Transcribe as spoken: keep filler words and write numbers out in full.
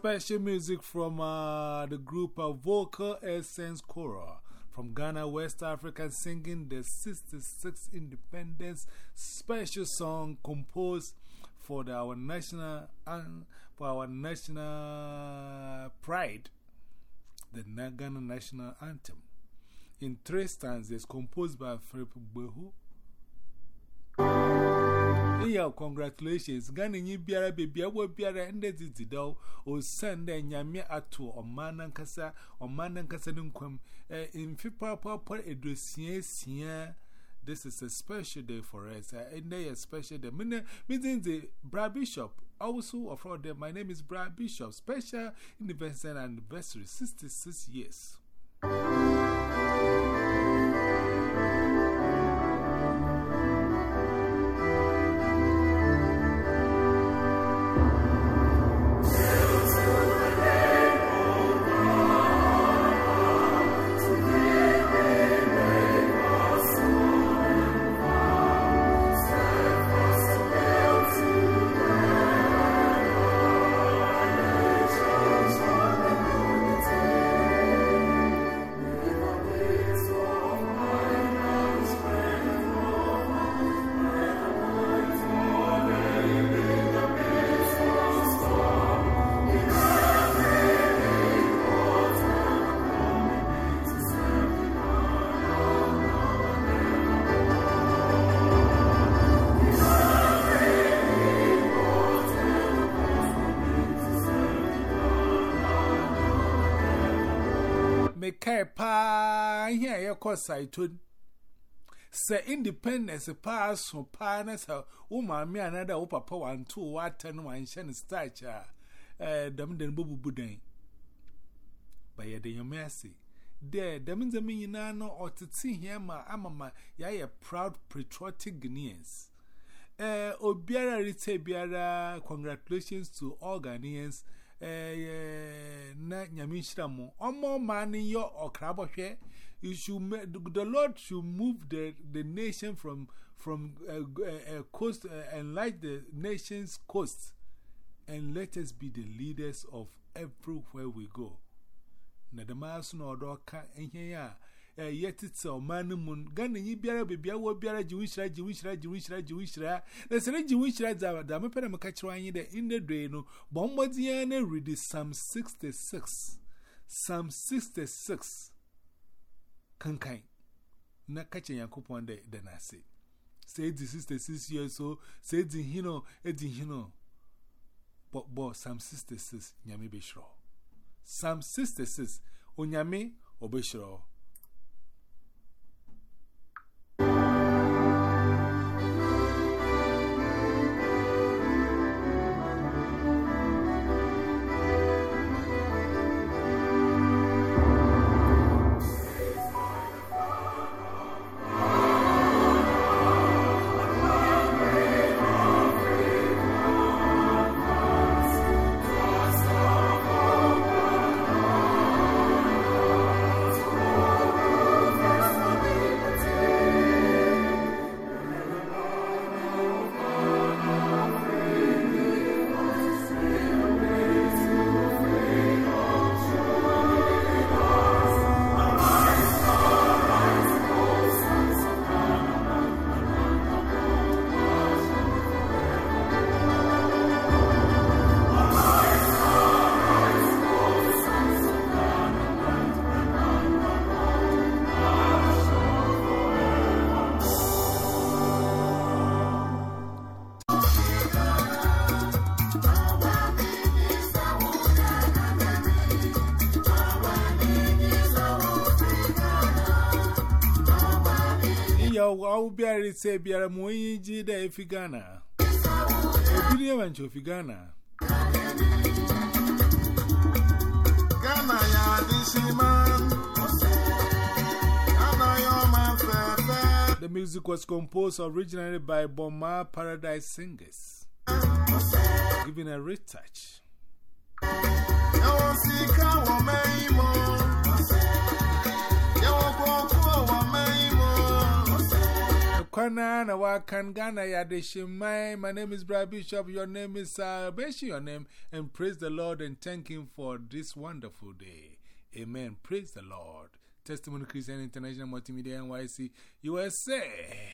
Special music from uh, the group of Vocal Essence Choral from Ghana, West Africa, singing the sixty-sixth Independence special song composed for the, our national and for our national pride, the Ghana national anthem, in three stanzas composed by Philip Behu. Yeah, congratulations. Ghana ni biara baby awo biara ende didido o sende nyame ato o manan kasa o manan kasa nkwam eh in fipa papa edosia sia. This is a special day for us. Uh, and a special day. Meaning the Bra Bishop also offered them. My name is Bra Bishop. Special Independence Anniversary, sixty-six years. Make pa here, your course I told. Say independence pass from partners, woman, me another upper power and two water and one shan stature. Eh, them den bubu budin. By your day, mercy. There, them in the minano or to see him, my amama, ya a proud patriotic Ghanaians. Eh, Obiara Rite Biara, congratulations to all Ghanaians. Eh, na nyamishramu omo mani yo okrabo hwe. You should the Lord should move the the nation from from a uh, uh, coast uh, and like the nation's coast, and let us be the leaders of everywhere we go. Na the masu no do ka enhe ya eh yet it's a man mun Ghana yi biara be bia wo biara jiwishra jiwishra jiwishra jiwishra na sele jiwishra za da me pere me ka kire anyi de in the day no bombodian na read Psalm sixty-six Psalm sixty-six kankai na kache yakopon de de na say say the sixty-six years so say the hino e the hino but bo Psalm sixty-six nyame be shro Psalm sixty-six onyame obeshro. I will be able to say, be a moy jida if you Ghana. A video and if you Ghana. Ghana, ya this man. The music was composed originally by Boma Paradise Singers, giving a rich touch. Kwana na wakan Ghana Yadeshimai. My name is Brad Bishop. Your name is Salvation. Your name. And praise the Lord and thank Him for this wonderful day. Amen. Praise the Lord. Testimony Christian International Multimedia N Y C U S A.